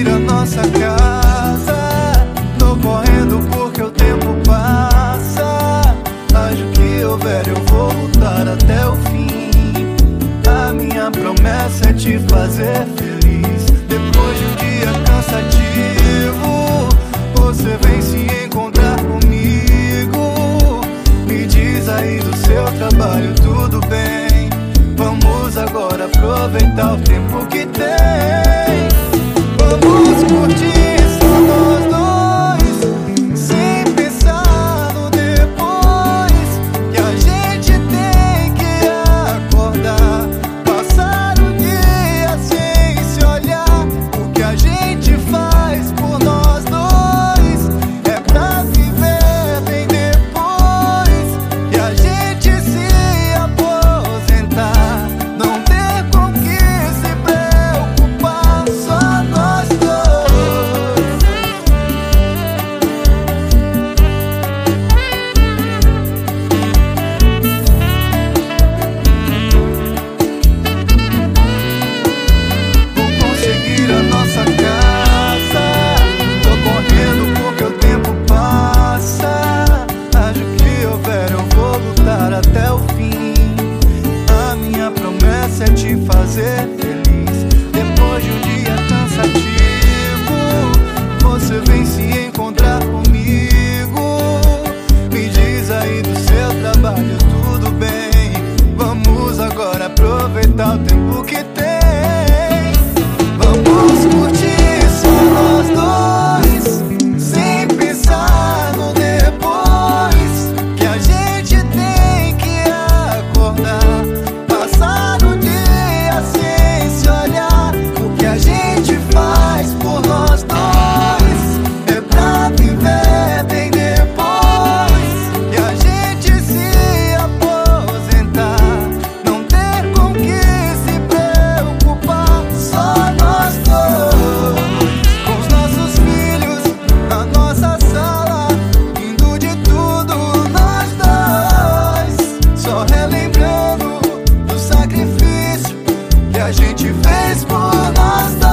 conseguir a nossa casa. Tô correndo porque o tempo passa. Haja o que houver, eu vou lutar até o fim. A minha promessa é te fazer feliz. Depois de um dia cansativo, você vem se encontrar comigo. Me diz aí do seu trabalho, tudo bem? Vamos agora aproveitar o tempo que tem. Vamos curtir só nós dois, sem pensar no depois. Que a gente tem que acordar, passar o dia sem se olhar. O que a gente faz por nós dois é pra viver bem depois. E a gente se aposentar, não ter com que se preocupar, só nós dois. Vou conseguir a nossa casa. Tô correndo porque o tempo passa. Haja o que houver, eu vou lutar até o fim. A minha promessa é te fazer feliz. Depois de um dia cansativo, você vem se encontrar comigo. Me diz aí do seu trabalho, tudo bem? Vamos agora aproveitar o tempo que tem. Vamos curtir só nós dois, sem pensar no depois. Que a gente tem que acordar, passar o dia sem se olhar. O que a gente faz por nós dois é pra viver bem depois. E a gente se aposentar, não ter com que se preocupar, só nós dois. Com os nossos filhos na nossa sala, rindo de tudo nós dois. Só relembrando do sacrifício que a gente fez por nós dois.